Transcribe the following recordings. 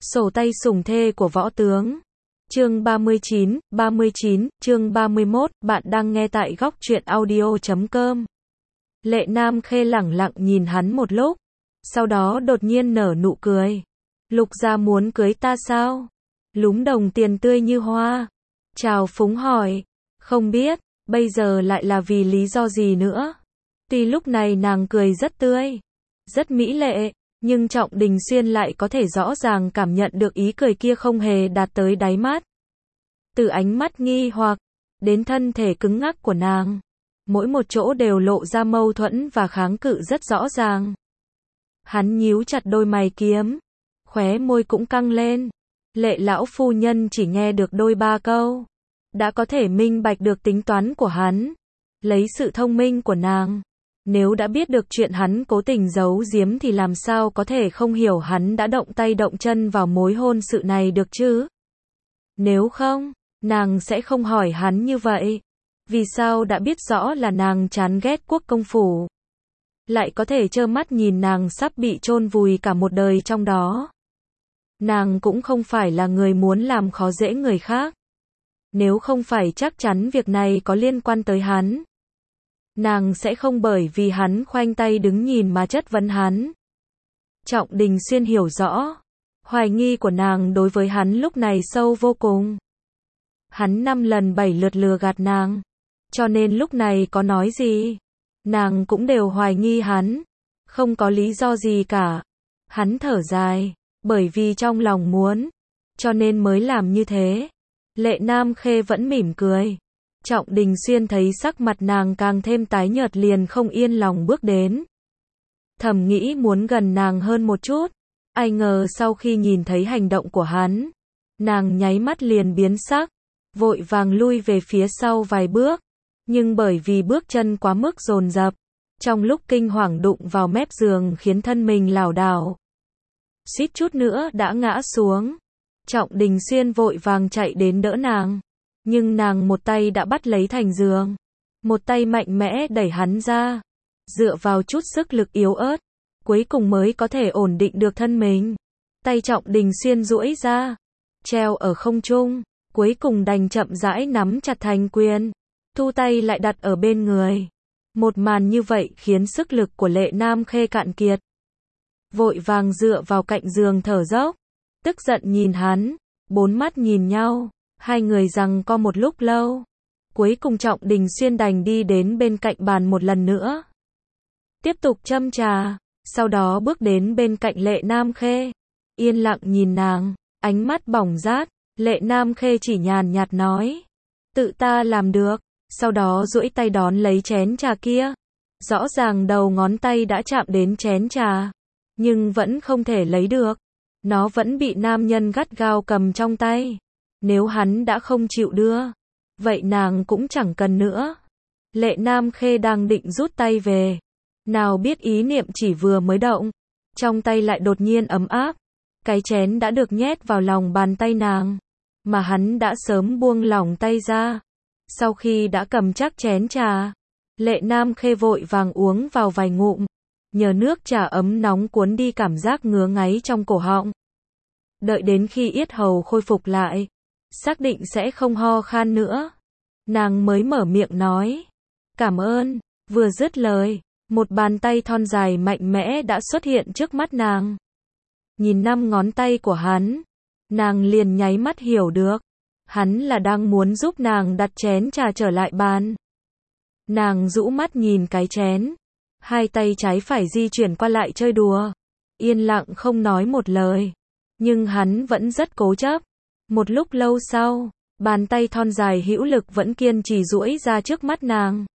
Sổ tay sủng thê của võ tướng. Chương 39, chương 31, bạn đang nghe tại góc truyện audio.com. Lệ Nam Khê lẳng lặng nhìn hắn một lúc, sau đó đột nhiên nở nụ cười. Lục gia muốn cưới ta sao? Lúm đồng tiền tươi như hoa. Trào phúng hỏi. Không biết, bây giờ lại là vì lý do gì nữa? Tuy lúc này nàng cười rất tươi, rất mỹ lệ, nhưng Trọng Đình Xuyên lại có thể rõ ràng cảm nhận được ý cười kia không hề đạt tới đáy mắt. Từ ánh mắt nghi hoặc đến thân thể cứng ngắc của nàng, mỗi một chỗ đều lộ ra mâu thuẫn và kháng cự rất rõ ràng. Hắn nhíu chặt đôi mày kiếm, khóe môi cũng căng lên. Lệ lão phu nhân chỉ nghe được đôi ba câu, đã có thể minh bạch được tính toán của hắn. Lấy sự thông minh của nàng, nếu đã biết được chuyện hắn cố tình giấu giếm thì làm sao có thể không hiểu hắn đã động tay động chân vào mối hôn sự này được chứ? Nếu không, nàng sẽ không hỏi hắn như vậy. Vì sao đã biết rõ là nàng chán ghét quốc công phủ, lại có thể trơ mắt nhìn nàng sắp bị chôn vùi cả một đời trong đó? Nàng cũng không phải là người muốn làm khó dễ người khác. Nếu không phải chắc chắn việc này có liên quan tới hắn, nàng sẽ không bởi vì hắn khoanh tay đứng nhìn mà chất vấn hắn. Trọng Đình Xuyên hiểu rõ, hoài nghi của nàng đối với hắn lúc này sâu vô cùng. Hắn 5 lần 7 lượt lừa gạt nàng, cho nên lúc này có nói gì, nàng cũng đều hoài nghi hắn, không có lý do gì cả. Hắn thở dài, bởi vì trong lòng muốn, cho nên mới làm như thế. Lệ Nam Khê vẫn mỉm cười. Trọng Đình Xuyên thấy sắc mặt nàng càng thêm tái nhợt liền không yên lòng bước đến. Thầm nghĩ muốn gần nàng hơn một chút. Ai ngờ sau khi nhìn thấy hành động của hắn, nàng nháy mắt liền biến sắc, vội vàng lui về phía sau vài bước. Nhưng bởi vì bước chân quá mức dồn dập, trong lúc kinh hoàng đụng vào mép giường khiến thân mình lảo đảo, suýt chút nữa đã ngã xuống. Trọng Đình Xuyên vội vàng chạy đến đỡ nàng, nhưng nàng một tay đã bắt lấy thành giường, một tay mạnh mẽ đẩy hắn ra, dựa vào chút sức lực yếu ớt, cuối cùng mới có thể ổn định được thân mình. Tay Trọng Đình Xuyên duỗi ra, treo ở không trung, cuối cùng đành chậm rãi nắm chặt thành quyền, thu tay lại đặt ở bên người. Một màn như vậy khiến sức lực của Lệ Nam Khê cạn kiệt, vội vàng dựa vào cạnh giường thở dốc, tức giận nhìn hắn. Bốn mắt nhìn nhau, hai người giằng co một lúc lâu. Cuối cùng Trọng Đình Xuyên đành đi đến bên cạnh bàn một lần nữa, tiếp tục châm trà, sau đó bước đến bên cạnh Lệ Nam Khê, yên lặng nhìn nàng, ánh mắt bỏng rát. Lệ Nam Khê chỉ nhàn nhạt nói, tự ta làm được, sau đó duỗi tay đón lấy chén trà kia. Rõ ràng đầu ngón tay đã chạm đến chén trà, nhưng vẫn không thể lấy được. Nó vẫn bị nam nhân gắt gao cầm trong tay. Nếu hắn đã không chịu đưa, vậy nàng cũng chẳng cần nữa. Lệ Nam Khê đang định rút tay về, nào biết ý niệm chỉ vừa mới động, trong tay lại đột nhiên ấm áp. Cái chén đã được nhét vào lòng bàn tay nàng, mà hắn đã sớm buông lỏng tay ra. Sau khi đã cầm chắc chén trà, Lệ Nam Khê vội vàng uống vào vài ngụm, nhờ nước trà ấm nóng cuốn đi cảm giác ngứa ngáy trong cổ họng. Đợi đến khi yết hầu khôi phục lại, xác định sẽ không ho khan nữa, nàng mới mở miệng nói, cảm ơn. Vừa dứt lời, một bàn tay thon dài mạnh mẽ đã xuất hiện trước mắt nàng. Nhìn 5 ngón tay của hắn, nàng liền nháy mắt hiểu được, hắn là đang muốn giúp nàng đặt chén trà trở lại bàn. Nàng rũ mắt nhìn cái chén, hai tay trái phải di chuyển qua lại chơi đùa, yên lặng không nói một lời. Nhưng hắn vẫn rất cố chấp. Một lúc lâu sau, bàn tay thon dài hữu lực vẫn kiên trì duỗi ra trước mắt nàng.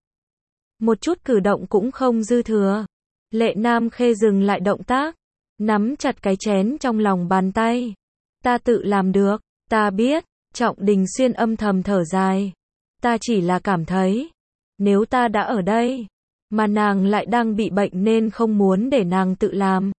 Một chút cử động cũng không dư thừa. Lệ Nam Khê dừng lại động tác, nắm chặt cái chén trong lòng bàn tay. Ta tự làm được, ta biết. Trọng Đình Xuyên âm thầm thở dài. Ta chỉ là cảm thấy, nếu ta đã ở đây, mà nàng lại đang bị bệnh nên không muốn để nàng tự làm.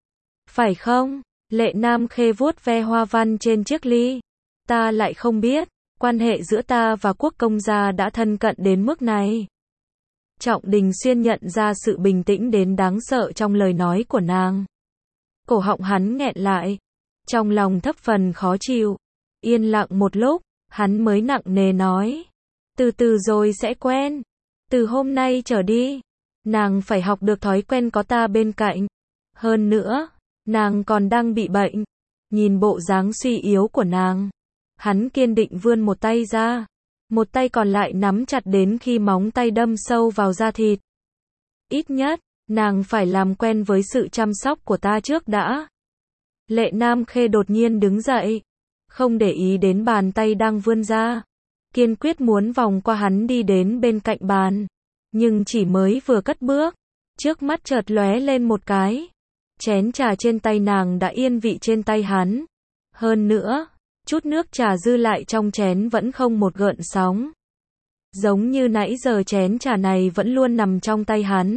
Phải không? Lệ Nam Khê vuốt ve hoa văn trên chiếc ly. Ta lại không biết, quan hệ giữa ta và quốc công gia đã thân cận đến mức này. Trọng Đình Xuyên nhận ra sự bình tĩnh đến đáng sợ trong lời nói của nàng. Cổ họng hắn nghẹn lại, Trong lòng thấp phần khó chịu. Yên lặng một lúc, hắn mới nặng nề nói. Từ từ rồi sẽ quen. Từ hôm nay trở đi, nàng phải học được thói quen có ta bên cạnh. Hơn nữa, nàng còn đang bị bệnh. Nhìn bộ dáng suy yếu của nàng, hắn kiên định vươn một tay ra. Một tay còn lại nắm chặt đến khi móng tay đâm sâu vào da thịt. Ít nhất, nàng phải làm quen với sự chăm sóc của ta trước đã. Lệ Nam Khê đột nhiên đứng dậy, không để ý đến bàn tay đang vươn ra, kiên quyết muốn vòng qua hắn đi đến bên cạnh bàn. Nhưng chỉ mới vừa cất bước, trước mắt chợt lóe lên một cái. Chén trà trên tay nàng đã yên vị trên tay hắn. Hơn nữa, chút nước trà dư lại trong chén vẫn không một gợn sóng. Giống như nãy giờ chén trà này vẫn luôn nằm trong tay hắn.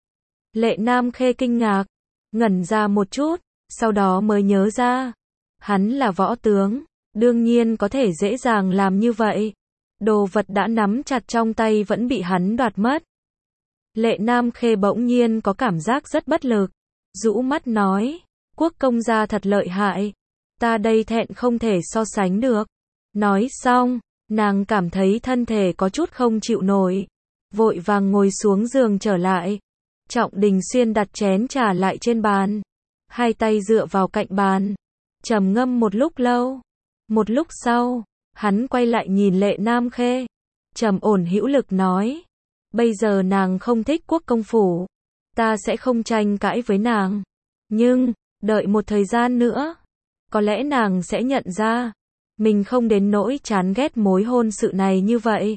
Lệ Nam Khê kinh ngạc, ngẩn ra một chút, sau đó mới nhớ ra. Hắn là võ tướng, đương nhiên có thể dễ dàng làm như vậy. Đồ vật đã nắm chặt trong tay vẫn bị hắn đoạt mất. Lệ Nam Khê bỗng nhiên có cảm giác rất bất lực. Rũ mắt nói, Quốc công gia thật lợi hại. Ta đây thẹn không thể so sánh được. Nói xong, nàng cảm thấy thân thể có chút không chịu nổi. Vội vàng ngồi xuống giường trở lại. Trọng Đình Xuyên đặt chén trà lại trên bàn. Hai tay dựa vào cạnh bàn. Trầm ngâm một lúc lâu. Một lúc sau, hắn quay lại nhìn Lệ Nam Khê. Trầm ổn hữu lực nói. Bây giờ nàng không thích Quốc công phủ. Ta sẽ không tranh cãi với nàng. Nhưng, đợi một thời gian nữa. Có lẽ nàng sẽ nhận ra. Mình không đến nỗi chán ghét mối hôn sự này như vậy.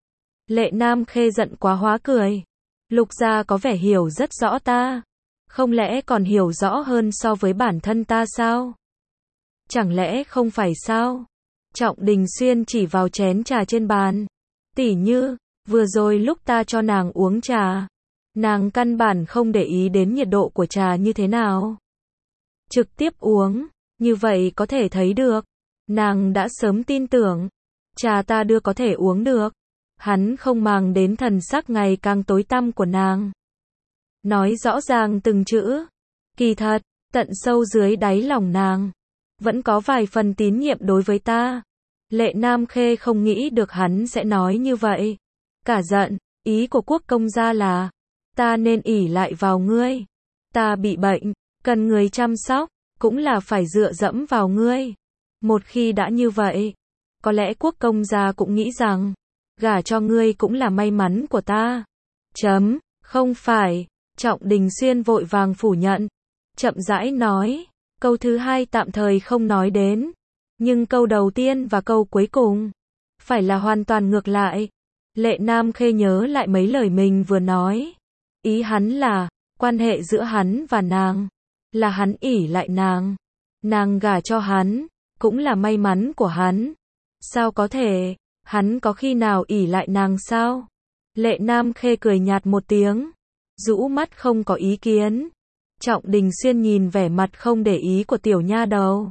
Lệ Nam Khê giận quá hóa cười. Lục gia có vẻ hiểu rất rõ ta. Không lẽ còn hiểu rõ hơn so với bản thân ta sao? Chẳng lẽ không phải sao? Trọng Đình Xuyên chỉ vào chén trà trên bàn. Tỉ như, vừa rồi lúc ta cho nàng uống trà, nàng căn bản không để ý đến nhiệt độ của trà như thế nào. Trực tiếp uống, như vậy có thể thấy được. Nàng đã sớm tin tưởng, trà ta đưa có thể uống được. Hắn không màng đến thần sắc ngày càng tối tăm của nàng. Nói rõ ràng từng chữ. Kỳ thật, tận sâu dưới đáy lòng nàng, vẫn có vài phần tín nhiệm đối với ta. Lệ Nam Khê không nghĩ được hắn sẽ nói như vậy. Cả giận, ý của Quốc công gia là, ta nên ỷ lại vào ngươi. Ta bị bệnh, cần người chăm sóc, cũng là phải dựa dẫm vào ngươi. Một khi đã như vậy, có lẽ Quốc công gia cũng nghĩ rằng, gả cho ngươi cũng là may mắn của ta. Không phải, Trọng Đình Xuyên vội vàng phủ nhận. Chậm rãi nói, câu thứ hai tạm thời không nói đến. Nhưng câu đầu tiên và câu cuối cùng, phải là hoàn toàn ngược lại. Lệ Nam Khê nhớ lại mấy lời mình vừa nói. Ý hắn là, quan hệ giữa hắn và nàng, là hắn ỷ lại nàng. Nàng gả cho hắn, cũng là may mắn của hắn. Sao có thể, hắn có khi nào ỷ lại nàng sao? Lệ Nam Khê cười nhạt một tiếng, rũ mắt không có ý kiến. Trọng Đình Xuyên nhìn vẻ mặt không để ý của tiểu nha đầu.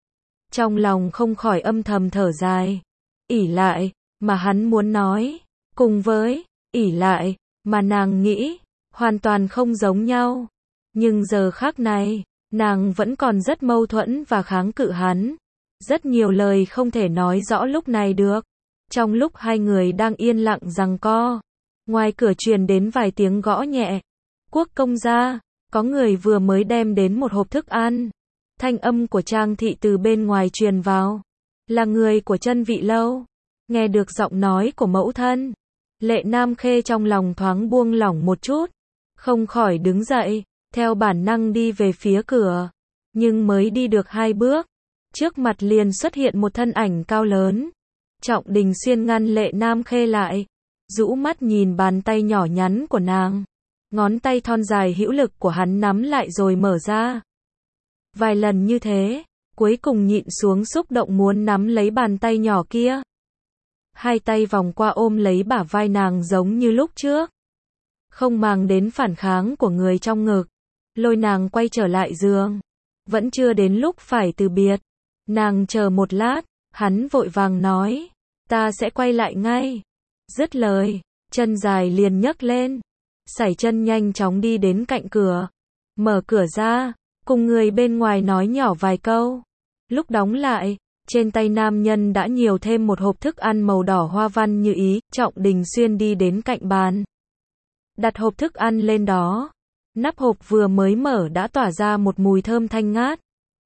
Trong lòng không khỏi âm thầm thở dài. Ỷ lại, mà hắn muốn nói, cùng với ỷ lại, mà nàng nghĩ, hoàn toàn không giống nhau. Nhưng giờ khắc này, nàng vẫn còn rất mâu thuẫn và kháng cự hắn. Rất nhiều lời không thể nói rõ lúc này được. Trong lúc hai người đang yên lặng giằng co, ngoài cửa truyền đến vài tiếng gõ nhẹ. Quốc công gia, có người vừa mới đem đến một hộp thức ăn. Thanh âm của Trang thị từ bên ngoài truyền vào. Là người của Chân Vị lâu. Nghe được giọng nói của mẫu thân, Lệ Nam Khê trong lòng thoáng buông lỏng một chút. Không khỏi đứng dậy, theo bản năng đi về phía cửa. Nhưng mới đi được 2 bước, trước mặt liền xuất hiện một thân ảnh cao lớn. Trọng Đình Xuyên ngăn Lệ Nam Khê lại, rũ mắt nhìn bàn tay nhỏ nhắn của nàng. Ngón tay thon dài hữu lực của hắn nắm lại rồi mở ra. Vài lần như thế, cuối cùng nhịn xuống xúc động muốn nắm lấy bàn tay nhỏ kia. Hai tay vòng qua ôm lấy bả vai nàng giống như lúc trước. Không màng đến phản kháng của người trong ngực, lôi nàng quay trở lại giường. Vẫn chưa đến lúc phải từ biệt. Nàng chờ một lát, hắn vội vàng nói, ta sẽ quay lại ngay. Dứt lời, chân dài liền nhấc lên, sải chân nhanh chóng đi đến cạnh cửa, mở cửa ra, cùng người bên ngoài nói nhỏ vài câu. Lúc đóng lại, trên tay nam nhân đã nhiều thêm một hộp thức ăn màu đỏ hoa văn như ý. Trọng Đình Xuyên đi đến cạnh bàn, đặt hộp thức ăn lên đó. Nắp hộp vừa mới mở đã tỏa ra một mùi thơm thanh ngát.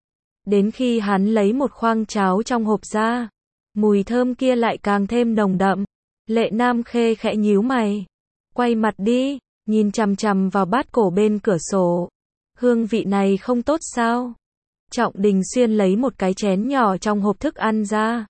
Đến khi hắn lấy một khoang cháo trong hộp ra, mùi thơm kia lại càng thêm nồng đậm. Lệ Nam Khê khẽ nhíu mày, quay mặt đi, nhìn chằm chằm vào bát cổ bên cửa sổ. Hương vị này không tốt sao? Trọng Đình Xuyên lấy một cái chén nhỏ trong hộp thức ăn ra.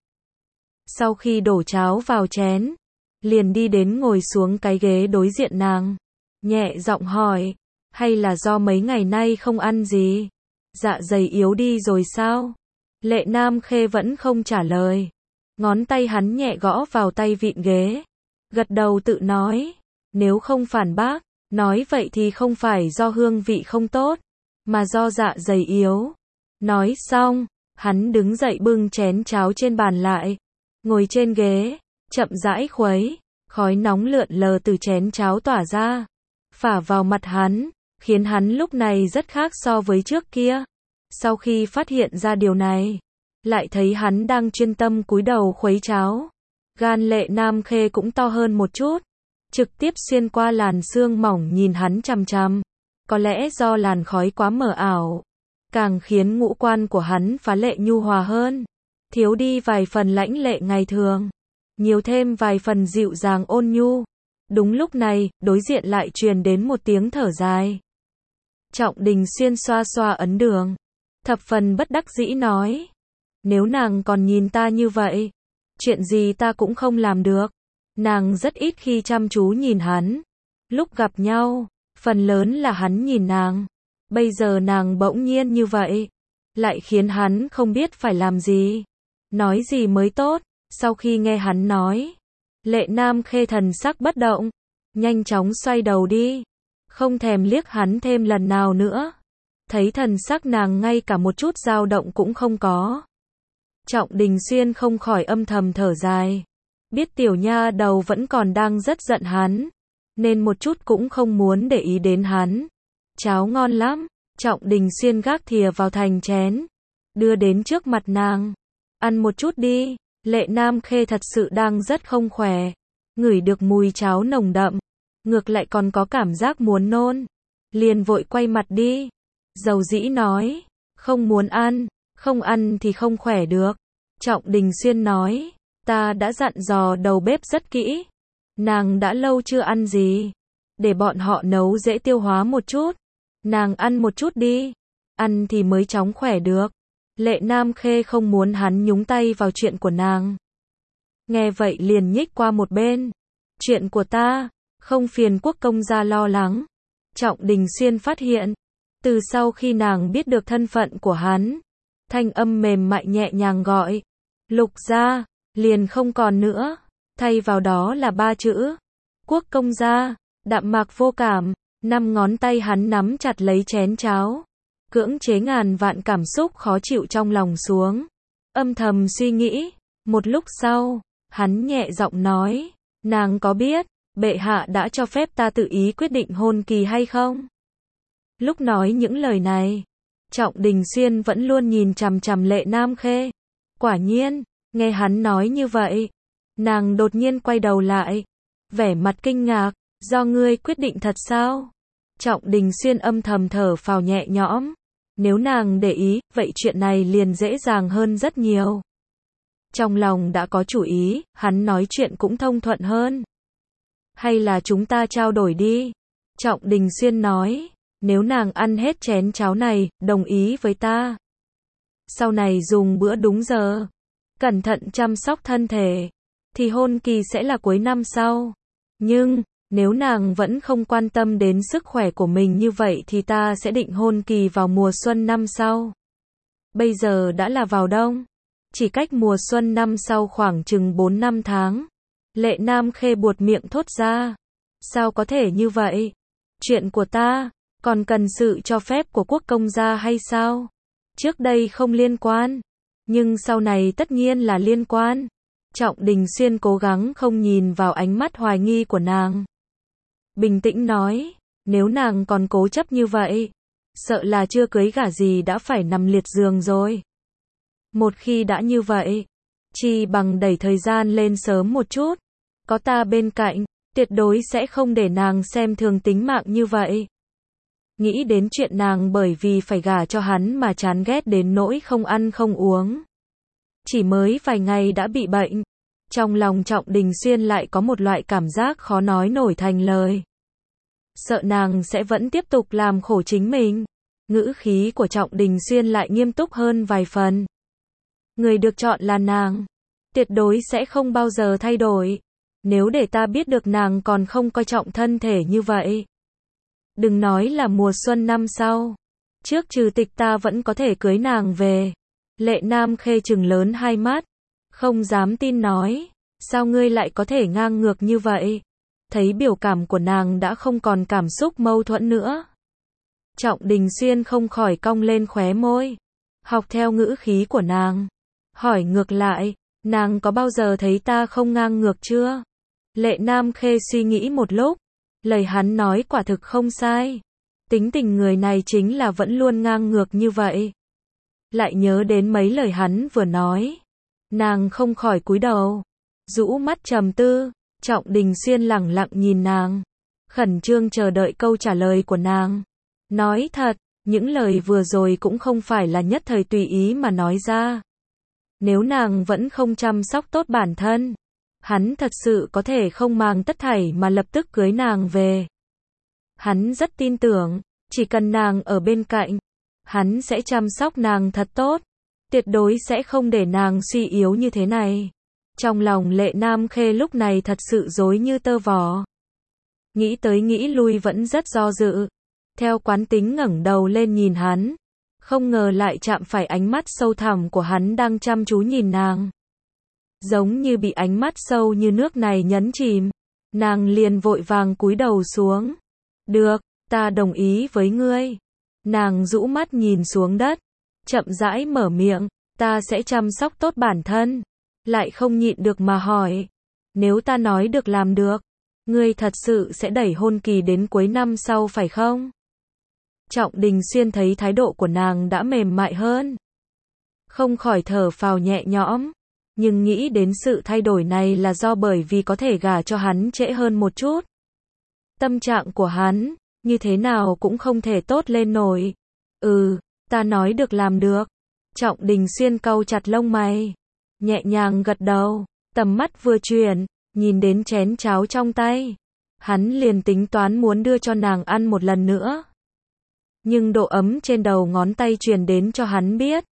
Sau khi đổ cháo vào chén, liền đi đến ngồi xuống cái ghế đối diện nàng. Nhẹ giọng hỏi, hay là do mấy ngày nay không ăn gì? Dạ dày yếu đi rồi sao? Lệ Nam Khê vẫn không trả lời. Ngón tay hắn nhẹ gõ vào tay vịn ghế. Gật đầu tự nói, nếu không phản bác, nói vậy thì không phải do hương vị không tốt, mà do dạ dày yếu. Nói xong, hắn đứng dậy bưng chén cháo trên bàn lại, ngồi trên ghế, chậm rãi khuấy, khói nóng lượn lờ từ chén cháo tỏa ra, phả vào mặt hắn, khiến hắn lúc này rất khác so với trước kia. Sau khi phát hiện ra điều này, lại thấy hắn đang chuyên tâm cúi đầu khuấy cháo. Gan Lệ Nam Khê cũng to hơn một chút, trực tiếp xuyên qua làn sương mỏng nhìn hắn chằm chằm. Có lẽ do làn khói quá mờ ảo, càng khiến ngũ quan của hắn phá lệ nhu hòa hơn, thiếu đi vài phần lãnh lệ ngày thường, nhiều thêm vài phần dịu dàng ôn nhu. Đúng lúc này, đối diện lại truyền đến một tiếng thở dài. Trọng Đình Xuyên xoa xoa ấn đường, thập phần bất đắc dĩ nói, nếu nàng còn nhìn ta như vậy, chuyện gì ta cũng không làm được. Nàng rất ít khi chăm chú nhìn hắn, lúc gặp nhau, phần lớn là hắn nhìn nàng. Bây giờ nàng bỗng nhiên như vậy, lại khiến hắn không biết phải làm gì, nói gì mới tốt. Sau khi nghe hắn nói, Lệ Nam Khê thần sắc bất động, nhanh chóng xoay đầu đi, không thèm liếc hắn thêm lần nào nữa. Thấy thần sắc nàng ngay cả một chút dao động cũng không có, Trọng Đình Xuyên không khỏi âm thầm thở dài, biết tiểu nha đầu vẫn còn đang rất giận hắn, nên một chút cũng không muốn để ý đến hắn. Cháo ngon lắm. Trọng Đình Xuyên gác thìa vào thành chén, đưa đến trước mặt nàng. Ăn một chút đi. Lệ Nam Khê thật sự đang rất không khỏe, ngửi được mùi cháo nồng đậm, ngược lại còn có cảm giác muốn nôn, liền vội quay mặt đi. Dầu dĩ nói, không muốn ăn, không ăn thì không khỏe được. Trọng Đình Xuyên nói, ta đã dặn dò đầu bếp rất kỹ, nàng đã lâu chưa ăn gì, để bọn họ nấu dễ tiêu hóa một chút. Nàng ăn một chút đi, ăn thì mới chóng khỏe được. Lệ Nam Khê không muốn hắn nhúng tay vào chuyện của nàng. Nghe vậy liền nhích qua một bên. Chuyện của ta, không phiền Quốc công gia lo lắng. Trọng Đình Xuyên phát hiện, từ sau khi nàng biết được thân phận của hắn, thanh âm mềm mại nhẹ nhàng gọi, Lục gia, liền không còn nữa. Thay vào đó là 3 chữ, Quốc công gia. Đạm mạc vô cảm, 5 ngón tay hắn nắm chặt lấy chén cháo, cưỡng chế ngàn vạn cảm xúc khó chịu trong lòng xuống, âm thầm suy nghĩ. Một lúc sau, hắn nhẹ giọng nói, nàng có biết, bệ hạ đã cho phép ta tự ý quyết định hôn kỳ hay không? Lúc nói những lời này, Trọng Đình Xuyên vẫn luôn nhìn chằm chằm Lệ Nam Khê. Quả nhiên, nghe hắn nói như vậy, nàng đột nhiên quay đầu lại, vẻ mặt kinh ngạc, do ngươi quyết định thật sao? Trọng Đình Xuyên âm thầm thở phào nhẹ nhõm, nếu nàng để ý, vậy chuyện này liền dễ dàng hơn rất nhiều. Trong lòng đã có chủ ý, hắn nói chuyện cũng thông thuận hơn. Hay là chúng ta trao đổi đi? Trọng Đình Xuyên nói, nếu nàng ăn hết chén cháo này, đồng ý với ta. Sau này dùng bữa đúng giờ, cẩn thận chăm sóc thân thể, thì hôn kỳ sẽ là cuối năm sau. Nhưng, nếu nàng vẫn không quan tâm đến sức khỏe của mình như vậy thì ta sẽ định hôn kỳ vào mùa xuân năm sau. Bây giờ đã là vào đông, chỉ cách mùa xuân năm sau khoảng chừng 4-5 tháng. Lệ Nam Khê buột miệng thốt ra, sao có thể như vậy? Chuyện của ta, còn cần sự cho phép của quốc công gia hay sao? Trước đây không liên quan, nhưng sau này tất nhiên là liên quan. Trọng Đình Xuyên cố gắng không nhìn vào ánh mắt hoài nghi của nàng. Bình tĩnh nói, nếu nàng còn cố chấp như vậy, sợ là chưa cưới gả gì đã phải nằm liệt giường rồi. Một khi đã như vậy, chi bằng đẩy thời gian lên sớm một chút. Có ta bên cạnh, tuyệt đối sẽ không để nàng xem thường tính mạng như vậy. Nghĩ đến chuyện nàng bởi vì phải gả cho hắn mà chán ghét đến nỗi không ăn không uống. Chỉ mới vài ngày đã bị bệnh. Trong lòng Trọng Đình Xuyên lại có một loại cảm giác khó nói nổi thành lời. Sợ nàng sẽ vẫn tiếp tục làm khổ chính mình. Ngữ khí của Trọng Đình Xuyên lại nghiêm túc hơn vài phần. Người được chọn là nàng. Tuyệt đối sẽ không bao giờ thay đổi. Nếu để ta biết được nàng còn không coi trọng thân thể như vậy. Đừng nói là mùa xuân năm sau. Trước trừ tịch ta vẫn có thể cưới nàng về. Lệ Nam Khê trừng lớn hai mắt. Không dám tin nói. Sao ngươi lại có thể ngang ngược như vậy? Thấy biểu cảm của nàng đã không còn cảm xúc mâu thuẫn nữa. Trọng Đình Xuyên không khỏi cong lên khóe môi. Học theo ngữ khí của nàng. Hỏi ngược lại, nàng có bao giờ thấy ta không ngang ngược chưa? Lệ Nam Khê suy nghĩ một lúc. Lời hắn nói quả thực không sai. Tính tình người này chính là vẫn luôn ngang ngược như vậy. Lại nhớ đến mấy lời hắn vừa nói. Nàng không khỏi cúi đầu. Rũ mắt trầm tư. Trọng Đình Xuyên lẳng lặng nhìn nàng. Khẩn trương chờ đợi câu trả lời của nàng. Nói thật, những lời vừa rồi cũng không phải là nhất thời tùy ý mà nói ra. Nếu nàng vẫn không chăm sóc tốt bản thân, hắn thật sự có thể không màng tất thảy mà lập tức cưới nàng về. Hắn rất tin tưởng, chỉ cần nàng ở bên cạnh, hắn sẽ chăm sóc nàng thật tốt, tuyệt đối sẽ không để nàng suy yếu như thế này. Trong lòng Lệ Nam Khê lúc này thật sự rối như tơ vò. Nghĩ tới nghĩ lui vẫn rất do dự. Theo quán tính ngẩng đầu lên nhìn hắn. Không ngờ lại chạm phải ánh mắt sâu thẳm của hắn đang chăm chú nhìn nàng. Giống như bị ánh mắt sâu như nước này nhấn chìm. Nàng liền vội vàng cúi đầu xuống. Được, ta đồng ý với ngươi. Nàng rũ mắt nhìn xuống đất. Chậm rãi mở miệng. Ta sẽ chăm sóc tốt bản thân. Lại không nhịn được mà hỏi. Nếu ta nói được làm được, ngươi thật sự sẽ đẩy hôn kỳ đến cuối năm sau phải không? Trọng Đình Xuyên thấy thái độ của nàng đã mềm mại hơn. Không khỏi thở phào nhẹ nhõm. Nhưng nghĩ đến sự thay đổi này là do bởi vì có thể gả cho hắn trễ hơn một chút. Tâm trạng của hắn, như thế nào cũng không thể tốt lên nổi. Ta nói được làm được. Trọng Đình Xuyên cau chặt lông mày. Nhẹ nhàng gật đầu, tầm mắt vừa chuyển, nhìn đến chén cháo trong tay. Hắn liền tính toán muốn đưa cho nàng ăn một lần nữa. Nhưng độ ấm trên đầu ngón tay truyền đến cho hắn biết.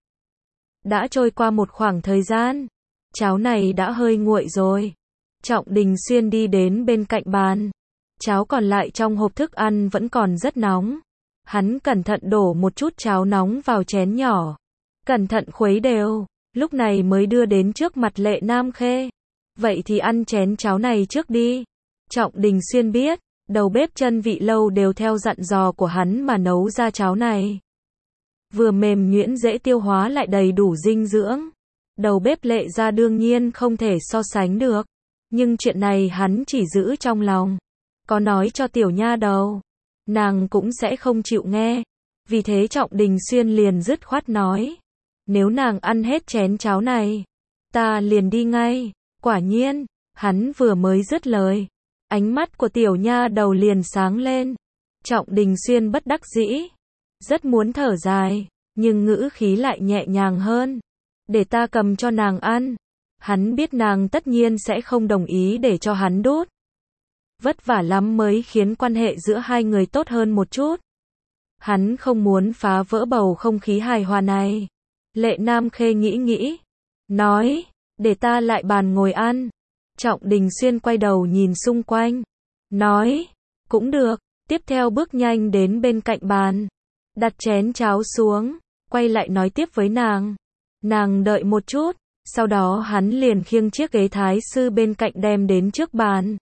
Đã trôi qua một khoảng thời gian, cháo này đã hơi nguội rồi. Trọng Đình Xuyên đi đến bên cạnh bàn. Cháo còn lại trong hộp thức ăn vẫn còn rất nóng. Hắn cẩn thận đổ một chút cháo nóng vào chén nhỏ. Cẩn thận khuấy đều. Lúc này mới đưa đến trước mặt Lệ Nam Khê. Vậy thì ăn chén cháo này trước đi. Trọng Đình Xuyên biết, đầu bếp Chân Vị Lâu đều theo dặn dò của hắn mà nấu ra cháo này. Vừa mềm nhuyễn dễ tiêu hóa lại đầy đủ dinh dưỡng. Đầu bếp Lệ gia đương nhiên không thể so sánh được. Nhưng chuyện này hắn chỉ giữ trong lòng. Có nói cho tiểu nha đầu, nàng cũng sẽ không chịu nghe. Vì thế Trọng Đình Xuyên liền dứt khoát nói. Nếu nàng ăn hết chén cháo này, ta liền đi ngay. Quả nhiên, hắn vừa mới dứt lời. Ánh mắt của tiểu nha đầu liền sáng lên. Trọng Đình Xuyên bất đắc dĩ. Rất muốn thở dài, nhưng ngữ khí lại nhẹ nhàng hơn. Để ta cầm cho nàng ăn. Hắn biết nàng tất nhiên sẽ không đồng ý để cho hắn đút. Vất vả lắm mới khiến quan hệ giữa hai người tốt hơn một chút. Hắn không muốn phá vỡ bầu không khí hài hòa này. Lệ Nam Khê nghĩ. Nói, để ta lại bàn ngồi ăn. Trọng Đình Xuyên quay đầu nhìn xung quanh. Nói, cũng được. Tiếp theo bước nhanh đến bên cạnh bàn. Đặt chén cháo xuống. Quay lại nói tiếp với nàng. Nàng đợi một chút. Sau đó hắn liền khiêng chiếc ghế thái sư bên cạnh đem đến trước bàn.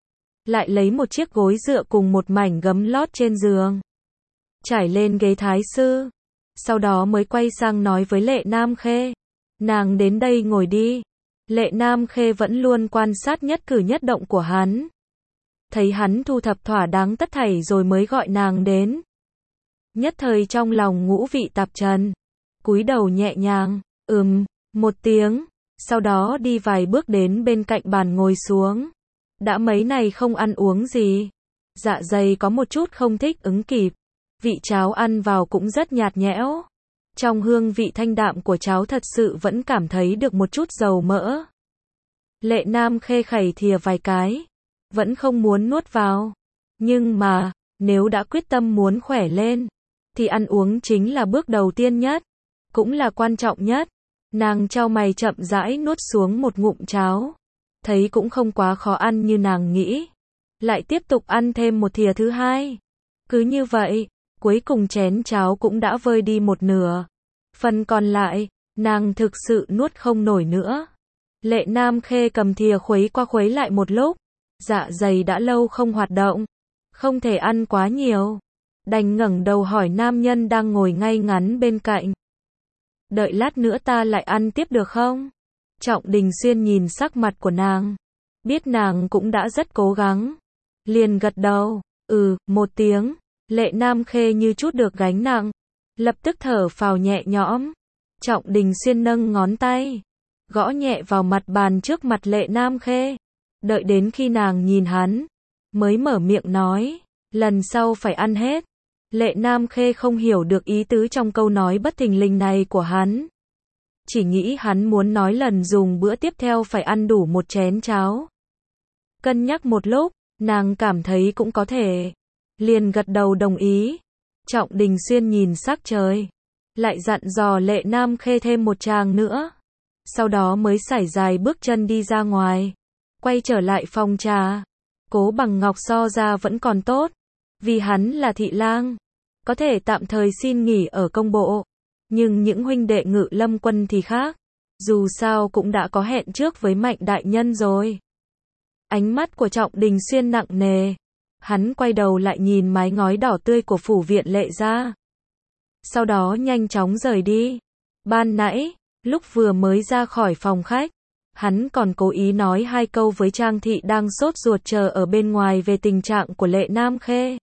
Lại lấy một chiếc gối dựa cùng một mảnh gấm lót trên giường. Trải lên ghế thái sư. Sau đó mới quay sang nói với Lệ Nam Khê. Nàng đến đây ngồi đi. Lệ Nam Khê vẫn luôn quan sát nhất cử nhất động của hắn. Thấy hắn thu thập thỏa đáng tất thảy rồi mới gọi nàng đến. Nhất thời trong lòng ngũ vị tạp trần. Cúi đầu nhẹ nhàng. một tiếng, sau đó đi vài bước đến bên cạnh bàn ngồi xuống. Đã mấy ngày không ăn uống gì, dạ dày có một chút không thích ứng kịp. Vị cháo ăn vào cũng rất nhạt nhẽo. Trong hương vị thanh đạm của cháo thật sự vẫn cảm thấy được một chút dầu mỡ. Lệ Nam Khê khẩy thìa vài cái, vẫn không muốn nuốt vào. Nhưng mà, nếu đã quyết tâm muốn khỏe lên, thì ăn uống chính là bước đầu tiên nhất, cũng là quan trọng nhất. Nàng chau mày chậm rãi nuốt xuống một ngụm cháo. Thấy cũng không quá khó ăn như nàng nghĩ. Lại tiếp tục ăn thêm một thìa thứ hai. Cứ như vậy, cuối cùng chén cháo cũng đã vơi đi một nửa. Phần còn lại, nàng thực sự nuốt không nổi nữa. Lệ Nam Khê cầm thìa khuấy qua khuấy lại một lúc. Dạ dày đã lâu không hoạt động, không thể ăn quá nhiều. Đành ngẩng đầu hỏi nam nhân đang ngồi ngay ngắn bên cạnh. Đợi lát nữa ta lại ăn tiếp được không? Trọng Đình Xuyên nhìn sắc mặt của nàng, biết nàng cũng đã rất cố gắng. Liền gật đầu, một tiếng. Lệ Nam Khê như chút được gánh nặng, lập tức thở phào nhẹ nhõm. Trọng Đình Xuyên nâng ngón tay, gõ nhẹ vào mặt bàn trước mặt Lệ Nam Khê. Đợi đến khi nàng nhìn hắn, mới mở miệng nói, lần sau phải ăn hết. Lệ Nam Khê không hiểu được ý tứ trong câu nói bất thình lình này của hắn. Chỉ nghĩ hắn muốn nói lần dùng bữa tiếp theo phải ăn đủ một chén cháo. Cân nhắc một lúc, nàng cảm thấy cũng có thể. Liền gật đầu đồng ý. Trọng Đình Xuyên nhìn sắc trời, lại dặn dò Lệ Nam Khê thêm một tràng nữa. Sau đó mới sải dài bước chân đi ra ngoài. Quay trở lại phòng trà. Cố Bằng Ngọc so ra vẫn còn tốt. Vì hắn là thị lang, có thể tạm thời xin nghỉ ở công bộ. Nhưng những huynh đệ Ngự Lâm quân thì khác. Dù sao cũng đã có hẹn trước với Mạnh đại nhân rồi. Ánh mắt của Trọng Đình Xuyên nặng nề. Hắn quay đầu lại nhìn mái ngói đỏ tươi của phủ viện Lệ gia. Sau đó nhanh chóng rời đi. Ban nãy, lúc vừa mới ra khỏi phòng khách, hắn còn cố ý nói hai câu với Trang Thị đang sốt ruột chờ ở bên ngoài về tình trạng của Lệ Nam Khê.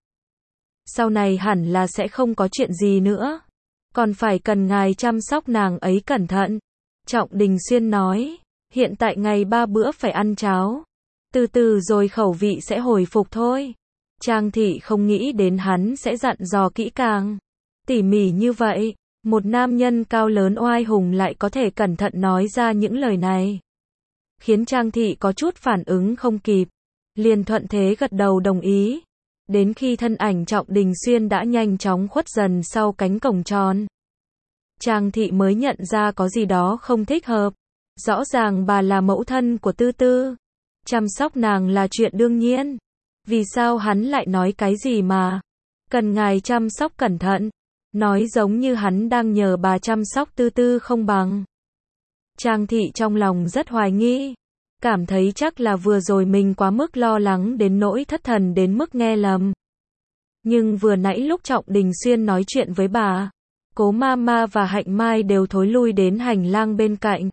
Sau này hẳn là sẽ không có chuyện gì nữa. Còn phải cần ngài chăm sóc nàng ấy cẩn thận. Trọng Đình Xuyên nói, hiện tại ngày 3 bữa phải ăn cháo. Từ từ rồi khẩu vị sẽ hồi phục thôi. Trang Thị không nghĩ đến hắn sẽ dặn dò kỹ càng, tỉ mỉ như vậy. Một nam nhân cao lớn oai hùng lại có thể cẩn thận nói ra những lời này, khiến Trang Thị có chút phản ứng không kịp. Liền thuận thế gật đầu đồng ý. Đến khi thân ảnh Trọng Đình Xuyên đã nhanh chóng khuất dần sau cánh cổng tròn, Trang Thị mới nhận ra có gì đó không thích hợp. Rõ ràng bà là mẫu thân của Tư Tư, chăm sóc nàng là chuyện đương nhiên. Vì sao hắn lại nói cái gì mà cần ngài chăm sóc cẩn thận, nói giống như hắn đang nhờ bà chăm sóc Tư Tư không bằng. Trang Thị trong lòng rất hoài nghi, cảm thấy chắc là vừa rồi mình quá mức lo lắng đến nỗi thất thần đến mức nghe lầm. Nhưng vừa nãy lúc Trọng Đình Xuyên nói chuyện với bà, Cố Mama và Hạnh Mai đều thối lui đến hành lang bên cạnh.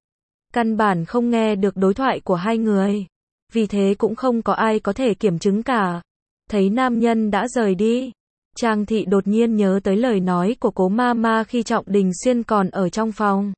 Căn bản không nghe được đối thoại của hai người, vì thế cũng không có ai có thể kiểm chứng cả. Thấy nam nhân đã rời đi, Trang Thị đột nhiên nhớ tới lời nói của Cố Mama khi Trọng Đình Xuyên còn ở trong phòng.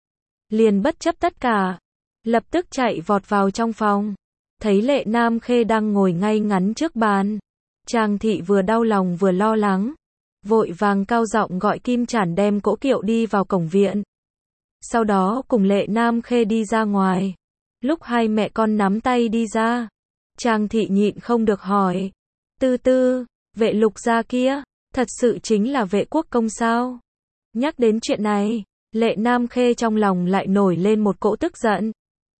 Liền bất chấp tất cả, lập tức chạy vọt vào trong phòng. Thấy Lệ Nam Khê đang ngồi ngay ngắn trước bàn, Trang Thị vừa đau lòng vừa lo lắng, vội vàng cao giọng gọi Kim Chản đem cỗ kiệu đi vào cổng viện. Sau đó cùng Lệ Nam Khê đi ra ngoài. Lúc hai mẹ con nắm tay đi ra, Trang Thị nhịn không được hỏi, Tư Tư, vệ Lục gia kia, thật sự chính là vệ quốc công sao? Nhắc đến chuyện này, Lệ Nam Khê trong lòng lại nổi lên một cỗ tức giận.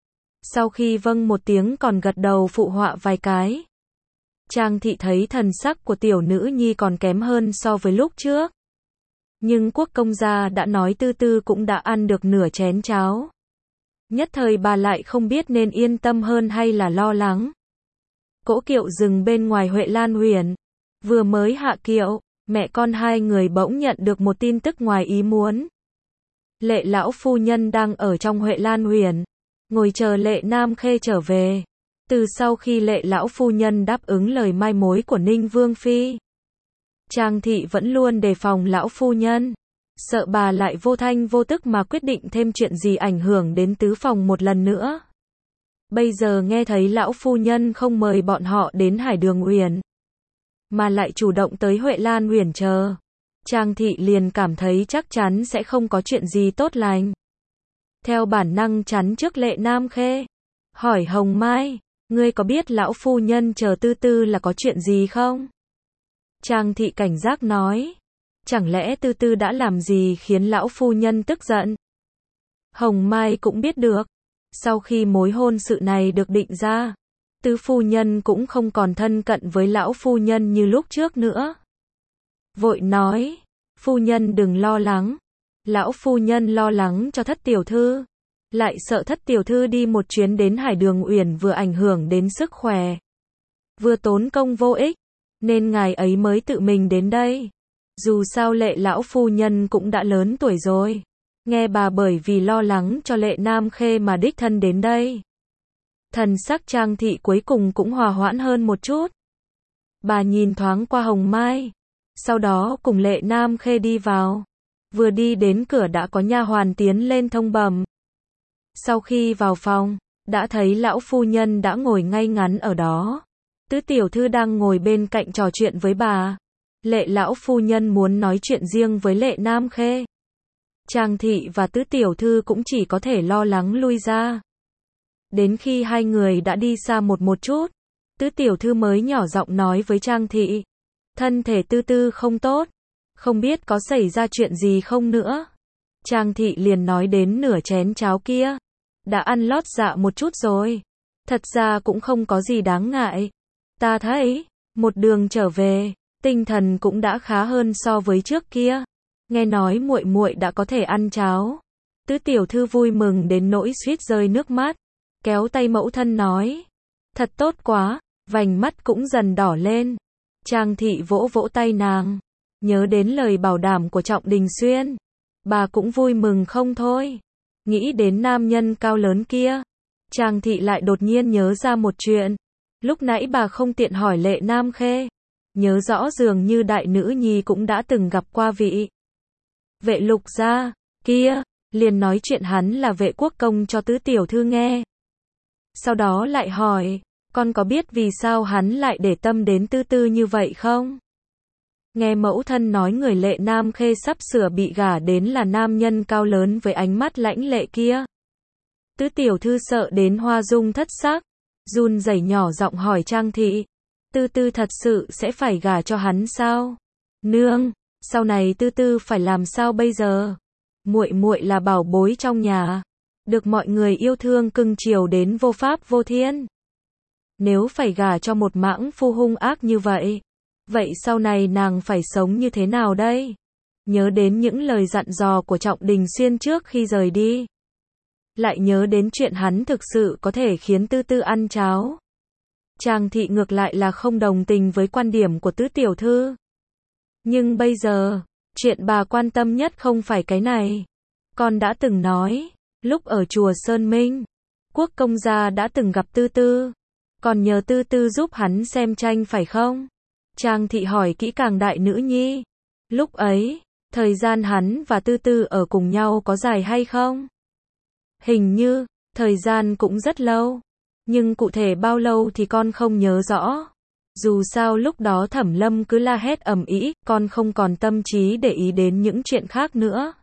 Sau khi vâng một tiếng còn gật đầu phụ họa vài cái, Trang Thị thấy thần sắc của tiểu nữ nhi còn kém hơn so với lúc trước. Nhưng quốc công gia đã nói Tư Tư cũng đã ăn được nửa chén cháo. Nhất thời bà lại không biết nên yên tâm hơn hay là lo lắng. Cỗ kiệu dừng bên ngoài Huệ Lan Huyền. Vừa mới hạ kiệu, mẹ con hai người bỗng nhận được một tin tức ngoài ý muốn. Lệ lão phu nhân đang ở trong Huệ Lan Huyền, ngồi chờ Lệ Nam Khê trở về. Từ sau khi Lệ lão phu nhân đáp ứng lời mai mối của Ninh Vương phi, Trang Thị vẫn luôn đề phòng lão phu nhân, sợ bà lại vô thanh vô tức mà quyết định thêm chuyện gì ảnh hưởng đến tứ phòng một lần nữa. Bây giờ nghe thấy lão phu nhân không mời bọn họ đến Hải Đường Uyển, mà lại chủ động tới Huệ Lan Uyển chờ, Trang thị liền cảm thấy chắc chắn sẽ không có chuyện gì tốt lành. Theo bản năng chắn trước Lệ Nam Khê, hỏi Hồng Mai, ngươi có biết lão phu nhân chờ Tư Tư là có chuyện gì không? Trang thị cảnh giác nói, chẳng lẽ Tư Tư đã làm gì khiến lão phu nhân tức giận? Hồng Mai cũng biết được, sau khi mối hôn sự này được định ra, Tứ phu nhân cũng không còn thân cận với lão phu nhân như lúc trước nữa. Vội nói, phu nhân đừng lo lắng, lão phu nhân lo lắng cho thất tiểu thư, lại sợ thất tiểu thư đi một chuyến đến Hải Đường Uyển vừa ảnh hưởng đến sức khỏe, vừa tốn công vô ích, nên ngài ấy mới tự mình đến đây. Dù sao Lệ lão phu nhân cũng đã lớn tuổi rồi, nghe bà bởi vì lo lắng cho Lệ Nam Khê mà đích thân đến đây. Thần sắc Trang thị cuối cùng cũng hòa hoãn hơn một chút. Bà nhìn thoáng qua Hồng Mai, sau đó cùng Lệ Nam Khê đi vào. Vừa đi đến cửa đã có nha hoàn tiến lên thông bẩm. Sau khi vào phòng, đã thấy lão phu nhân đã ngồi ngay ngắn ở đó. Tứ tiểu thư đang ngồi bên cạnh trò chuyện với bà. Lệ lão phu nhân muốn nói chuyện riêng với Lệ Nam Khê. Trang thị và tứ tiểu thư cũng chỉ có thể lo lắng lui ra. Đến khi hai người đã đi xa một chút, tứ tiểu thư mới nhỏ giọng nói với Trang thị, thân thể Tư Tư không tốt, không biết có xảy ra chuyện gì không nữa. Trang thị liền nói đến nửa chén cháo kia, đã ăn lót dạ một chút rồi, thật ra cũng không có gì đáng ngại. Ta thấy, một đường trở về, tinh thần cũng đã khá hơn so với trước kia. Nghe nói muội muội đã có thể ăn cháo. Tứ tiểu thư vui mừng đến nỗi suýt rơi nước mắt, kéo tay mẫu thân nói, thật tốt quá, vành mắt cũng dần đỏ lên. Trang thị vỗ vỗ tay nàng, nhớ đến lời bảo đảm của Trọng Đình Xuyên, bà cũng vui mừng không thôi. Nghĩ đến nam nhân cao lớn kia, Trang thị lại đột nhiên nhớ ra một chuyện. Lúc nãy bà không tiện hỏi Lệ Nam Khê, nhớ rõ dường như đại nữ nhi cũng đã từng gặp qua vị Vệ Lục gia kia, liền nói chuyện hắn là Vệ Quốc công cho tứ tiểu thư nghe. Sau đó lại hỏi, con có biết vì sao hắn lại để tâm đến Tư Tư như vậy không? Nghe mẫu thân nói người Lệ Nam Khê sắp sửa bị gả đến là nam nhân cao lớn với ánh mắt lãnh lệ kia. Tứ tiểu thư sợ đến hoa dung thất sắc, run rẩy nhỏ giọng hỏi Trang thị, Tư Tư thật sự sẽ phải gả cho hắn sao? Nương, sau này Tư Tư phải làm sao bây giờ? Muội muội là bảo bối trong nhà, được mọi người yêu thương cưng chiều đến vô pháp vô thiên. Nếu phải gả cho một mãng phu hung ác như vậy, vậy sau này nàng phải sống như thế nào đây? Nhớ đến những lời dặn dò của Trọng Đình Xuyên trước khi rời đi, lại nhớ đến chuyện hắn thực sự có thể khiến Tư Tư ăn cháo. Trang thị ngược lại là không đồng tình với quan điểm của tứ tiểu thư. Nhưng bây giờ, chuyện bà quan tâm nhất không phải cái này. Con đã từng nói, lúc ở chùa Sơn Minh, Quốc công gia đã từng gặp Tư Tư, còn nhờ Tư Tư giúp hắn xem tranh phải không? Trang thị hỏi kỹ càng đại nữ nhi. Lúc ấy, thời gian hắn và Tư Tư ở cùng nhau có dài hay không? Hình như, thời gian cũng rất lâu. Nhưng cụ thể bao lâu thì con không nhớ rõ. Dù sao lúc đó Thẩm Lâm cứ la hét ầm ĩ, con không còn tâm trí để ý đến những chuyện khác nữa.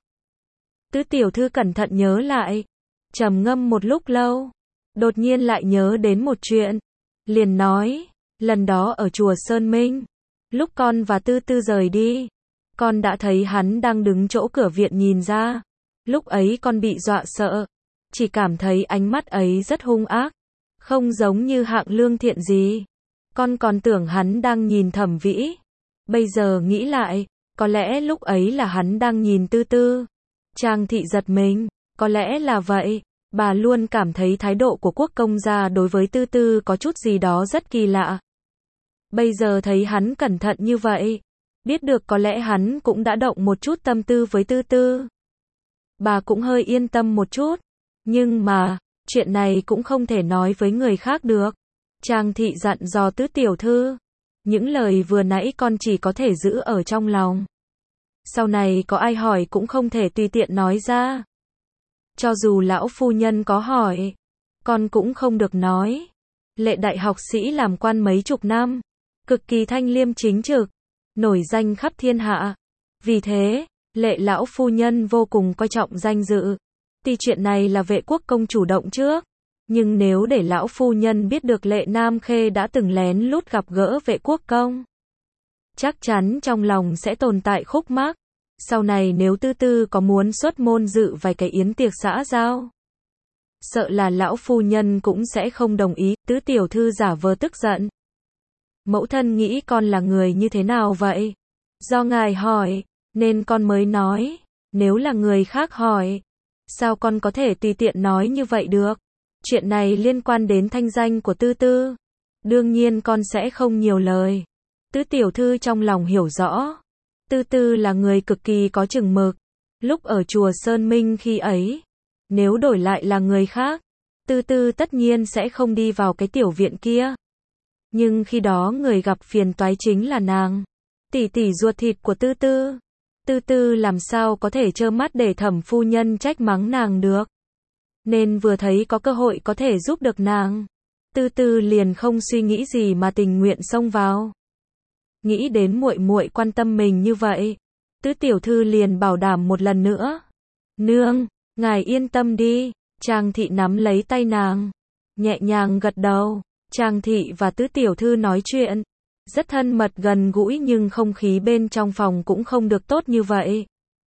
Tứ tiểu thư cẩn thận nhớ lại, trầm ngâm một lúc lâu, đột nhiên lại nhớ đến một chuyện, liền nói, lần đó ở chùa Sơn Minh, lúc con và Tư Tư rời đi, con đã thấy hắn đang đứng chỗ cửa viện nhìn ra. Lúc ấy con bị dọa sợ, chỉ cảm thấy ánh mắt ấy rất hung ác, không giống như hạng lương thiện gì. Con còn tưởng hắn đang nhìn Thẩm Vĩ. Bây giờ nghĩ lại, có lẽ lúc ấy là hắn đang nhìn Tư Tư. Trang thị giật mình, có lẽ là vậy. Bà luôn cảm thấy thái độ của Quốc công gia đối với Tư Tư có chút gì đó rất kỳ lạ. Bây giờ thấy hắn cẩn thận như vậy, biết được có lẽ hắn cũng đã động một chút tâm tư với Tư Tư. Bà cũng hơi yên tâm một chút. Nhưng mà, chuyện này cũng không thể nói với người khác được. Trang thị dặn dò tứ tiểu thư, những lời vừa nãy con chỉ có thể giữ ở trong lòng. Sau này có ai hỏi cũng không thể tùy tiện nói ra. Cho dù lão phu nhân có hỏi, con cũng không được nói. Lệ đại học sĩ làm quan mấy chục năm, cực kỳ thanh liêm chính trực, nổi danh khắp thiên hạ. Vì thế, Lệ lão phu nhân vô cùng coi trọng danh dự. Tuy chuyện này là Vệ quốc công chủ động trước, nhưng nếu để lão phu nhân biết được Lệ Nam Khê đã từng lén lút gặp gỡ Vệ quốc công, chắc chắn trong lòng sẽ tồn tại khúc mắc. Sau này nếu Tư Tư có muốn xuất môn dự vài cái yến tiệc xã giao, sợ là lão phu nhân cũng sẽ không đồng ý. Tứ tiểu thư giả vờ tức giận. Mẫu thân nghĩ con là người như thế nào vậy? Do ngài hỏi, nên con mới nói. Nếu là người khác hỏi, sao con có thể tùy tiện nói như vậy được? Chuyện này liên quan đến thanh danh của Tư Tư. Đương nhiên con sẽ không nhiều lời. Tứ tiểu thư trong lòng hiểu rõ. Tư Tư là người cực kỳ có chừng mực. Lúc ở chùa Sơn Minh khi ấy, nếu đổi lại là người khác, Tư Tư tất nhiên sẽ không đi vào cái tiểu viện kia. Nhưng khi đó người gặp phiền toái chính là nàng, tỷ tỷ ruột thịt của Tư Tư. Tư Tư làm sao có thể trơ mắt để Thẩm phu nhân trách mắng nàng được. Nên vừa thấy có cơ hội có thể giúp được nàng, Tư Tư liền không suy nghĩ gì mà tình nguyện xông vào. Nghĩ đến muội muội quan tâm mình như vậy, Tứ tiểu thư liền bảo đảm một lần nữa. Nương, ngài yên tâm đi. Trang thị nắm lấy tay nàng, nhẹ nhàng gật đầu. Trang thị và Tứ tiểu thư nói chuyện rất thân mật gần gũi, nhưng không khí bên trong phòng cũng không được tốt như vậy.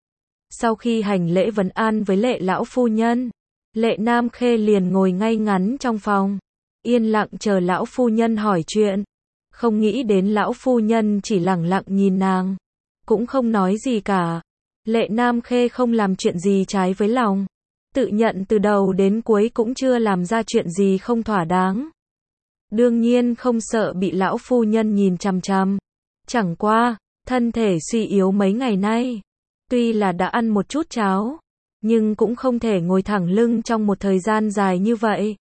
Sau khi hành lễ vấn an với Lệ lão phu nhân, Lệ Nam Khê liền ngồi ngay ngắn trong phòng, yên lặng chờ lão phu nhân hỏi chuyện. Không nghĩ đến lão phu nhân chỉ lẳng lặng nhìn nàng, cũng không nói gì cả. Lệ Nam Khê không làm chuyện gì trái với lòng, tự nhận từ đầu đến cuối cũng chưa làm ra chuyện gì không thỏa đáng. Đương nhiên không sợ bị lão phu nhân nhìn chằm chằm. Chẳng qua, thân thể suy yếu mấy ngày nay, tuy là đã ăn một chút cháo, nhưng cũng không thể ngồi thẳng lưng trong một thời gian dài như vậy.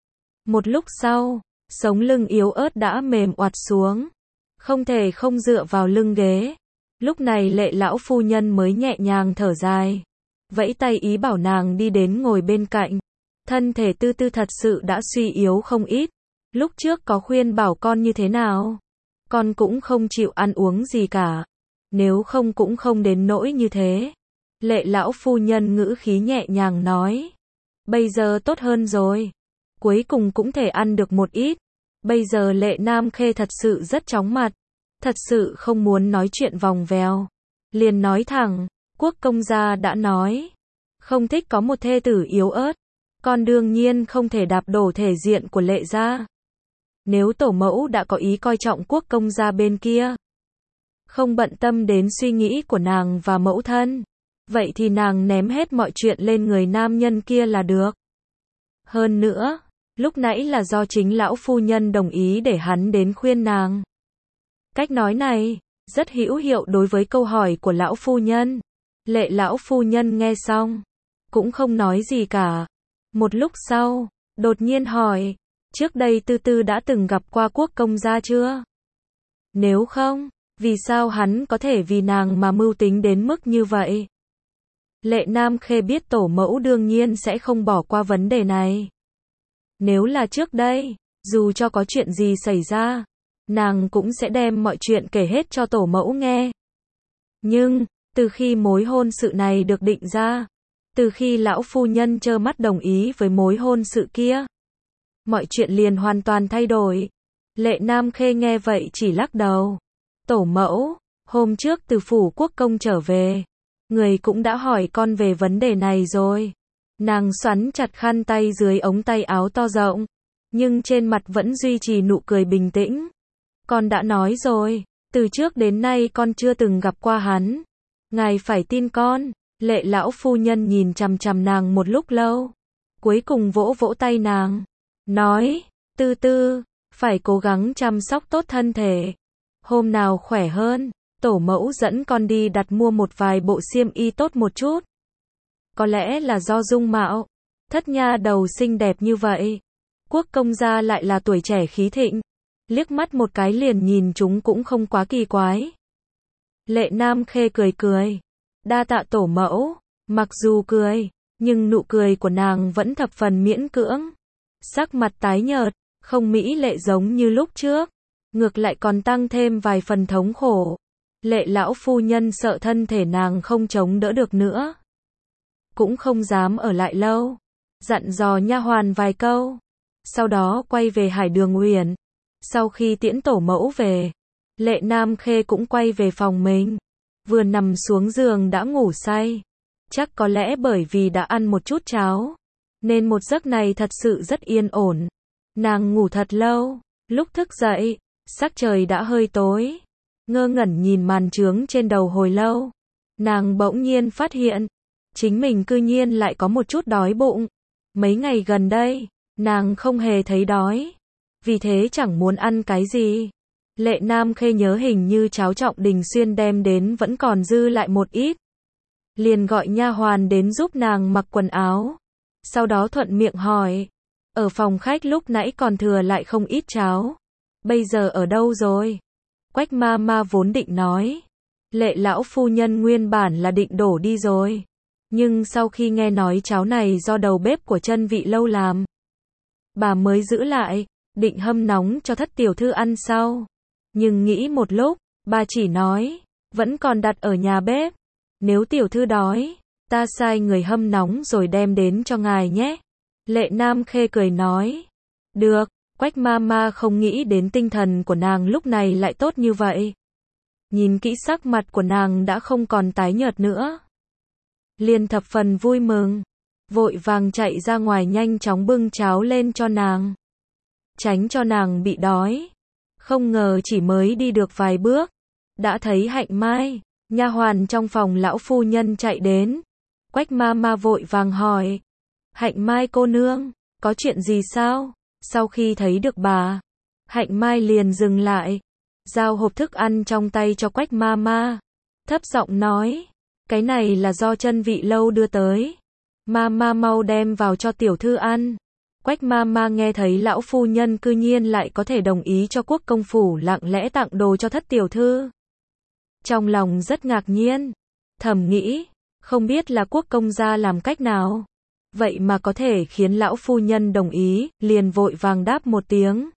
Một lúc sau, sống lưng yếu ớt đã mềm oặt xuống, không thể không dựa vào lưng ghế. Lúc này Lệ lão phu nhân mới nhẹ nhàng thở dài, vẫy tay ý bảo nàng đi đến ngồi bên cạnh. Thân thể Tư Tư thật sự đã suy yếu không ít. Lúc trước có khuyên bảo con như thế nào, con cũng không chịu ăn uống gì cả. Nếu không cũng không đến nỗi như thế. Lệ lão phu nhân ngữ khí nhẹ nhàng nói. Bây giờ tốt hơn rồi. Cuối cùng cũng thể ăn được một ít. Bây giờ Lệ Nam Khê thật sự rất chóng mặt. Thật sự không muốn nói chuyện vòng vèo. Liền nói thẳng, quốc công gia đã nói, không thích có một thê tử yếu ớt. Con đương nhiên không thể đạp đổ thể diện của Lệ gia. Nếu tổ mẫu đã có ý coi trọng quốc công gia bên kia, không bận tâm đến suy nghĩ của nàng và mẫu thân, vậy thì nàng ném hết mọi chuyện lên người nam nhân kia là được. Hơn nữa, lúc nãy là do chính lão phu nhân đồng ý để hắn đến khuyên nàng. Cách nói này rất hữu hiệu đối với câu hỏi của lão phu nhân. Lệ lão phu nhân nghe xong, cũng không nói gì cả. Một lúc sau, đột nhiên hỏi, trước đây Tư Tư đã từng gặp qua quốc công gia chưa? Nếu không, vì sao hắn có thể vì nàng mà mưu tính đến mức như vậy? Lệ Nam Khê biết tổ mẫu đương nhiên sẽ không bỏ qua vấn đề này. Nếu là trước đây, dù cho có chuyện gì xảy ra, nàng cũng sẽ đem mọi chuyện kể hết cho tổ mẫu nghe. Nhưng, từ khi mối hôn sự này được định ra, từ khi lão phu nhân trơ mắt đồng ý với mối hôn sự kia, mọi chuyện liền hoàn toàn thay đổi. Lệ Nam Khê nghe vậy chỉ lắc đầu. Tổ mẫu, hôm trước từ phủ quốc công trở về, người cũng đã hỏi con về vấn đề này rồi. Nàng xoắn chặt khăn tay dưới ống tay áo to rộng, nhưng trên mặt vẫn duy trì nụ cười bình tĩnh. Con đã nói rồi, từ trước đến nay con chưa từng gặp qua hắn. Ngài phải tin con. Lệ lão phu nhân nhìn chằm chằm nàng một lúc lâu, cuối cùng vỗ vỗ tay nàng, nói, Tư Tư, phải cố gắng chăm sóc tốt thân thể. Hôm nào khỏe hơn, tổ mẫu dẫn con đi đặt mua một vài bộ xiêm y tốt một chút. Có lẽ là do dung mạo, thất nha đầu xinh đẹp như vậy. Quốc công gia lại là tuổi trẻ khí thịnh, liếc mắt một cái liền nhìn chúng cũng không quá kỳ quái. Lệ Nam Khê cười cười, Đa tạ tổ mẫu. Mặc dù cười, nhưng nụ cười của nàng vẫn thập phần miễn cưỡng. Sắc mặt tái nhợt, không mỹ lệ giống như lúc trước, ngược lại còn tăng thêm vài phần thống khổ. Lệ lão phu nhân sợ thân thể nàng không chống đỡ được nữa, cũng không dám ở lại lâu, dặn dò nha hoàn vài câu, sau đó quay về Hải Đường Uyển. Sau khi tiễn tổ mẫu về, Lệ Nam Khê cũng quay về phòng mình, vừa nằm xuống giường đã ngủ say. Chắc có lẽ bởi vì đã ăn một chút cháo, nên một giấc này thật sự rất yên ổn. Nàng ngủ thật lâu, lúc thức dậy, sắc trời đã hơi tối. Ngơ ngẩn nhìn màn trướng trên đầu hồi lâu, nàng bỗng nhiên phát hiện, chính mình cư nhiên lại có một chút đói bụng. Mấy ngày gần đây, nàng không hề thấy đói, vì thế chẳng muốn ăn cái gì. Lệ Nam Khê nhớ hình như cháo Trọng Đình Xuyên đem đến vẫn còn dư lại một ít, liền gọi nha hoàn đến giúp nàng mặc quần áo. Sau đó thuận miệng hỏi, ở phòng khách lúc nãy còn thừa lại không ít cháo, bây giờ ở đâu rồi? Quách ma ma vốn định nói, Lệ lão phu nhân nguyên bản là định đổ đi rồi, nhưng sau khi nghe nói cháo này do đầu bếp của Chân Vị Lâu làm, bà mới giữ lại, định hâm nóng cho thất tiểu thư ăn sau. Nhưng nghĩ một lúc, bà chỉ nói, vẫn còn đặt ở nhà bếp, nếu tiểu thư đói, ta sai người hâm nóng rồi đem đến cho ngài nhé. Lệ Nam Khê cười nói, được. Quách ma ma không nghĩ đến tinh thần của nàng lúc này lại tốt như vậy. Nhìn kỹ sắc mặt của nàng đã không còn tái nhợt nữa, liền thập phần vui mừng, vội vàng chạy ra ngoài nhanh chóng bưng cháo lên cho nàng, tránh cho nàng bị đói. Không ngờ chỉ mới đi được vài bước, đã thấy Hạnh Mai, nha hoàn trong phòng lão phu nhân chạy đến. Quách ma ma vội vàng hỏi, Hạnh Mai cô nương, có chuyện gì sao? Sau khi thấy được bà, Hạnh Mai liền dừng lại, giao hộp thức ăn trong tay cho Quách ma ma, thấp giọng nói, cái này là do Chân Vị Lâu đưa tới, ma ma mau đem vào cho tiểu thư ăn. Quách ma ma nghe thấy lão phu nhân cư nhiên lại có thể đồng ý cho Quốc công phủ lặng lẽ tặng đồ cho thất tiểu thư, trong lòng rất ngạc nhiên, thầm nghĩ, không biết là Quốc công gia làm cách nào, vậy mà có thể khiến lão phu nhân đồng ý, liền vội vàng đáp một tiếng.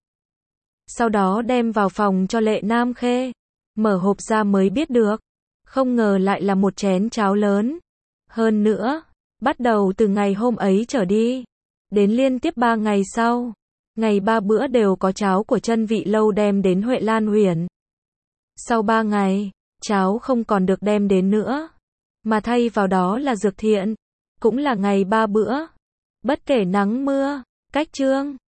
Sau đó đem vào phòng cho Lệ Nam Khê, mở hộp ra mới biết được, không ngờ lại là một chén cháo lớn. Hơn nữa, bắt đầu từ ngày hôm ấy trở đi, đến liên tiếp 3 ngày sau, ngày 3 bữa đều có cháo của Chân Vị Lâu đem đến Huệ Lan Uyển. Sau 3 ngày, cháo không còn được đem đến nữa, mà thay vào đó là dược thiện, cũng là ngày 3 bữa. Bất kể nắng mưa, cách chương